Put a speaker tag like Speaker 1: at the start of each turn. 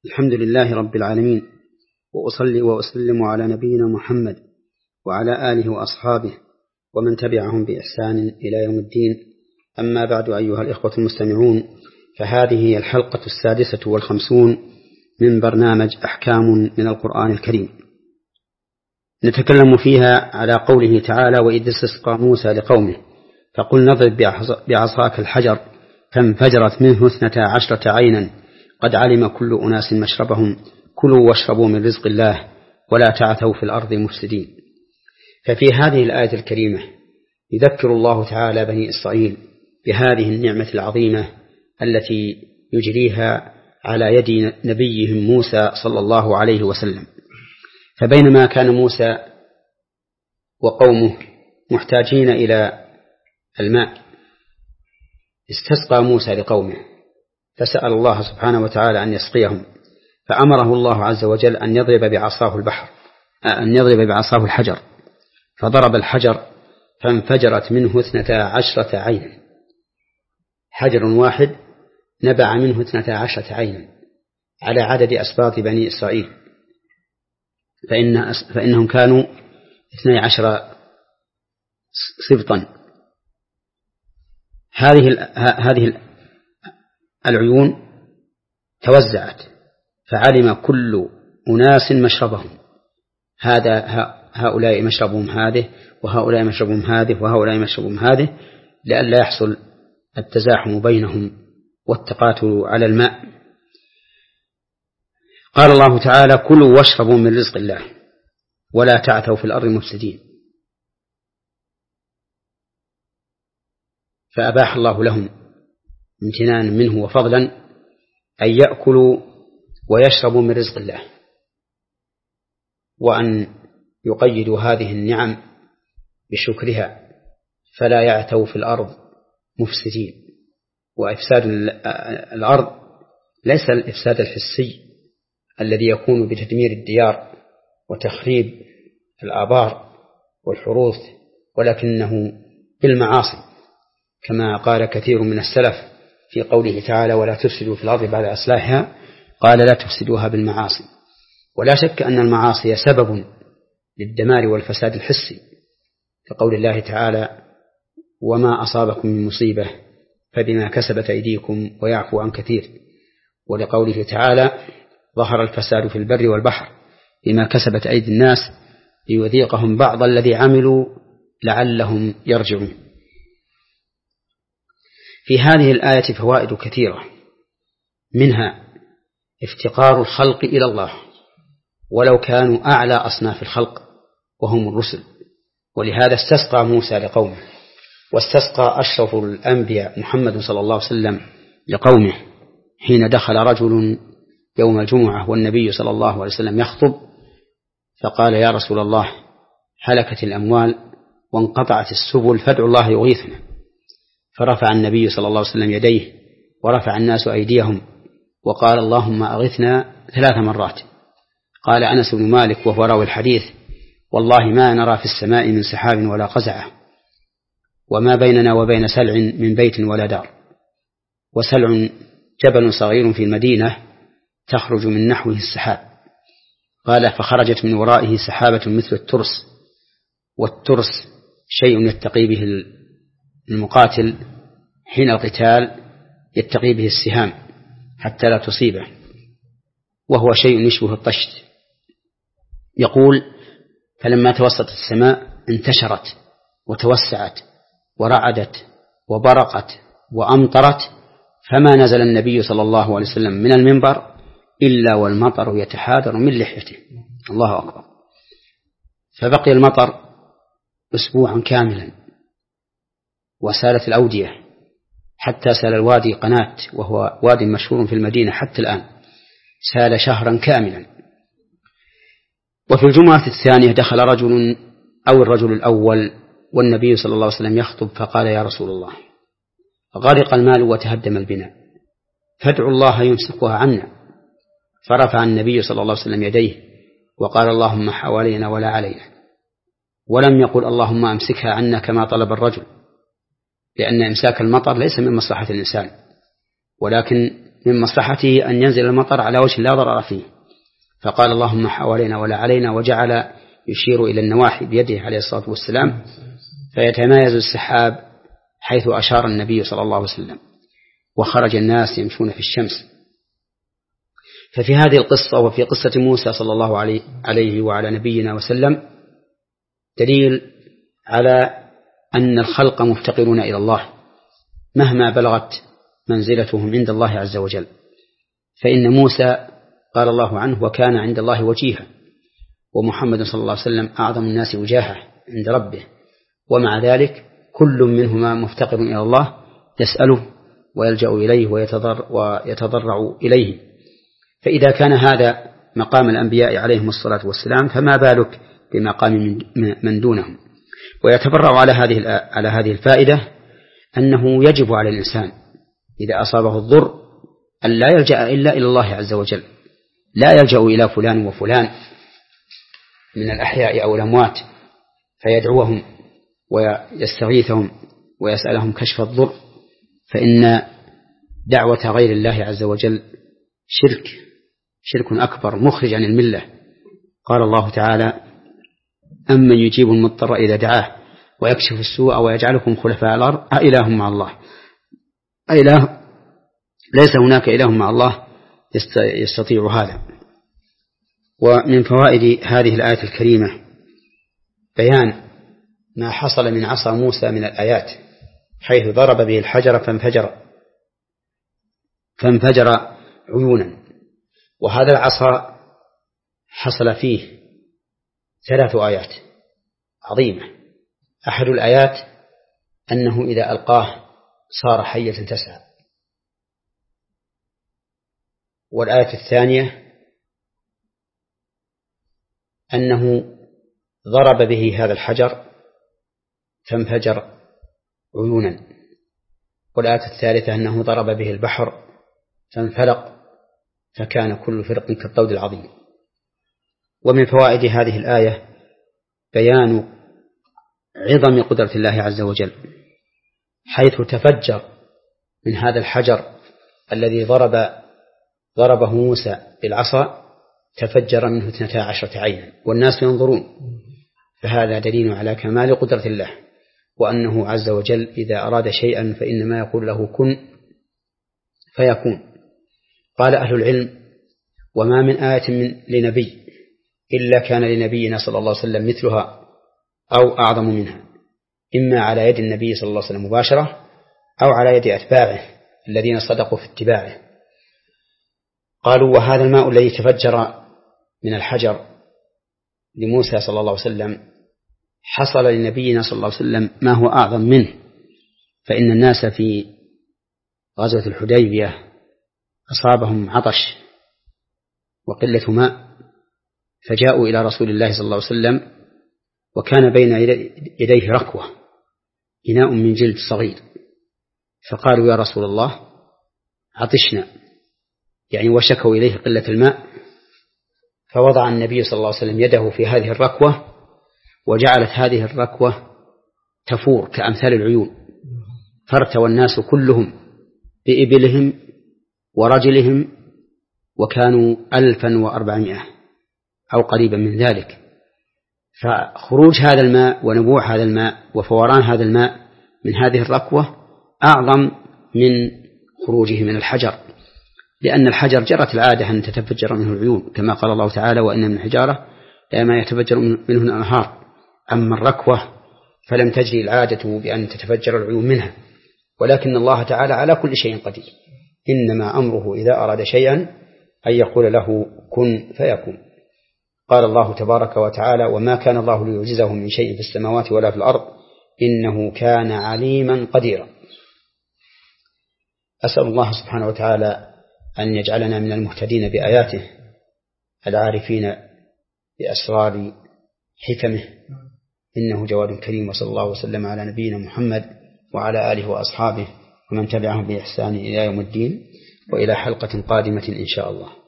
Speaker 1: الحمد لله رب العالمين، وأصلي وأسلم على نبينا محمد وعلى آله وأصحابه ومن تبعهم بإحسان إلى يوم الدين. أما بعد، أيها الإخوة المستمعون، فهذه هي الحلقة 56 من برنامج أحكام من القرآن الكريم، نتكلم فيها على قوله تعالى: وإذ استسقى موسى لقومه فقل نضرب بعصاك الحجر فانفجرت منه 12 عينا قد علم كل أناس مشربهم كلوا واشربوا من رزق الله ولا تعثوا في الأرض مفسدين. ففي هذه الآية الكريمة يذكر الله تعالى بني إسرائيل بهذه النعمة العظيمة التي يجريها على يد نبيهم موسى صلى الله عليه وسلم. فبينما كان موسى وقومه محتاجين إلى الماء، استسقى موسى لقومه فسأل الله سبحانه وتعالى أن يسقيهم، فأمره الله عز وجل أن يضرب بعصاه الحجر، فضرب الحجر فانفجرت منه 12 عينا. حجر واحد نبع منه 12 عينا على عدد أسباط بني إسرائيل، فإنهم كانوا 12 سبطا. هذه العيون توزعت فعلم كل أناس مشربهم، هؤلاء مشربهم هذه وهؤلاء مشربهم هذه وهؤلاء مشربهم هذه، لئلا يحصل التزاحم بينهم والتقاتل على الماء. قال الله تعالى: كلوا واشربوا من رزق الله ولا تعثوا في الأرض مفسدين. فأباح الله لهم امتنانا منه وفضلا أن يأكلوا ويشربوا من رزق الله، وأن يقيدوا هذه النعم بشكرها فلا يعثوا في الأرض مفسدين. وإفساد الأرض ليس الإفساد الحسي الذي يكون بتدمير الديار وتخريب الآبار والحروث، ولكنه بالمعاصي، كما قال كثير من السلف في قوله تعالى: ولا تفسدوا في الأرض بعد إصلاحها، قال: لا تفسدوها بالمعاصي. ولا شك أن المعاصي سبب للدمار والفساد الحسي، كقول الله تعالى: وما أصابكم من مصيبة فبما كسبت أيديكم ويعفو عن كثير. ولقوله تعالى: ظهر الفساد في البر والبحر بما كسبت أيدي الناس ليذيقهم بعض الذي عملوا لعلهم يرجعون. في هذه الآية فوائد كثيرة، منها افتقار الخلق إلى الله ولو كانوا أعلى أصناف الخلق وهم الرسل، ولهذا استسقى موسى لقومه، واستسقى أشرف الأنبياء محمد صلى الله عليه وسلم لقومه حين دخل رجل يوم الجمعة والنبي صلى الله عليه وسلم يخطب، فقال: يا رسول الله، هلكت الأموال وانقطعت السبل فادعوا الله يغيثنا. فرفع النبي صلى الله عليه وسلم يديه ورفع الناس أيديهم وقال: اللهم أغثنا 3 مرات. قال أنس بن مالك وهو راوي الحديث: والله ما نرى في السماء من سحاب ولا قزعة، وما بيننا وبين سلع من بيت ولا دار، وسلع جبل صغير في المدينة تخرج من نحوه السحاب. قال: فخرجت من ورائه سحابة مثل الترس، والترس شيء يتقي به المقاتل حين القتال، يتقي به السهام حتى لا تصيبه، وهو شيء يشبه الطشت. يقول: فلما توسطت السماء انتشرت وتوسعت ورعدت وبرقت وأمطرت، فما نزل النبي صلى الله عليه وسلم من المنبر إلا والمطر يتحادر من لحيته. الله أكبر. فبقي المطر أسبوعا كاملا، وسالت الأودية حتى سال الوادي قناة، وهو وادي مشهور في المدينة حتى الآن، سال شهرا كاملا. وفي الجمعة الثانية دخل رجل أو الرجل الأول والنبي صلى الله عليه وسلم يخطب، فقال: يا رسول الله، غرق المال وتهدم البناء، فادعوا الله يمسكها عنا. فرفع النبي صلى الله عليه وسلم يديه وقال: اللهم حوالينا ولا علينا، ولم يقل: اللهم أمسكها عنا كما طلب الرجل، لأن إمساك المطر ليس من مصلحة الإنسان، ولكن من مصلحته أن ينزل المطر على وجه لا ضرر فيه، فقال اللهم حوالينا ولا علينا، وجعل يشير إلى النواحي بيده عليه الصلاة والسلام، فيتمايز السحاب حيث أشار النبي صلى الله عليه وسلم، وخرج الناس يمشون في الشمس. ففي هذه القصة وفي قصة موسى صلى الله عليه وعلى نبينا وسلم دليل على أن الخلق مفتقرون إلى الله مهما بلغت منزلتهم عند الله عز وجل. فإن موسى قال الله عنه وكان عند الله وجيها، ومحمد صلى الله عليه وسلم أعظم الناس وجاهة عند ربه، ومع ذلك كل منهما مفتقر إلى الله يسأله ويلجأ إليه ويتضرع إليه. فإذا كان هذا مقام الأنبياء عليهم الصلاة والسلام فما بالك بمقام من دونهم. ويتبرع على هذه الفائدة أنه يجب على الإنسان إذا أصابه الضر أن لا يلجأ إلا إلى الله عز وجل، لا يلجأ إلى فلان وفلان من الأحياء أو الأموات فيدعوهم ويستغيثهم ويسألهم كشف الضر، فإن دعوة غير الله عز وجل شرك أكبر مخرج عن الملة. قال الله تعالى أمن يجيب المضطر إذا دعاه ويكشف السوء ويجعلكم خلفاء الأرض أإله مع الله، أإله ليس هناك إله مع الله يستطيع هذا. ومن فوائد هذه الآية الكريمة بيان ما حصل من عصا موسى من الآيات، حيث ضرب به الحجر فانفجر عيونا. وهذا العصا حصل فيه 3 آيات عظيمة. أحد الآيات أنه إذا ألقاه صار حية تسعى، والآية الثانية أنه ضرب به هذا الحجر فانفجر عيونا، والآية الثالثة أنه ضرب به البحر فانفلق فكان كل فرق كالطود العظيم. ومن فوائد هذه الآية بيان عظم قدرة الله عز وجل، حيث تفجر من هذا الحجر الذي ضربه موسى بالعصا تفجر منه 12 عينا والناس ينظرون، فهذا دليل على كمال قدرة الله، وأنه عز وجل إذا أراد شيئا فإنما يقول له كن فيكون. قال أهل العلم وما من آية لنبي إلا كان لنبينا صلى الله عليه وسلم مثلها أو أعظم منها، إما على يد النبي صلى الله عليه وسلم مباشرة أو على يد أتباعه الذين صدقوا في اتباعه. قالوا وهذا الماء الذي تفجر من الحجر لموسى صلى الله عليه وسلم حصل لنبينا صلى الله عليه وسلم ما هو أعظم منه، فإن الناس في غزوة الحديبية أصابهم عطش وقلة ماء، فجاءوا إلى رسول الله صلى الله عليه وسلم وكان بين يديه ركوة إناء من جلد صغير، فقالوا يا رسول الله عطشنا، يعني وشكوا إليه قلة الماء. فوضع النبي صلى الله عليه وسلم يده في هذه الركوة وجعلت هذه الركوة تفور كأمثال العيون، فارتوى الناس كلهم بإبلهم ورجلهم، وكانوا 1400 أو قريبا من ذلك. فخروج هذا الماء ونبوع هذا الماء وفوران هذا الماء من هذه الركوة أعظم من خروجه من الحجر، لأن الحجر جرت العادة أن تتفجر منه العيون، كما قال الله تعالى وإن من الحجارة لما يتفجر منه الأنهار. أما الركوة فلم تجري العادة بأن تتفجر العيون منها، ولكن الله تعالى على كل شيء قدير، إنما أمره إذا أراد شيئا أن يقول له كن فيكون. قال الله تبارك وتعالى وما كان الله ليعجزه من شيء في السماوات ولا في الأرض إنه كان عليما قديرا. أسأل الله سبحانه وتعالى أن يجعلنا من المهتدين بآياته العارفين بأسرار حكمه، إنه جواد كريم. وصلى الله وسلم على نبينا محمد وعلى آله وأصحابه ومن تبعهم بإحسان إلى يوم الدين، وإلى حلقة قادمة إن شاء الله.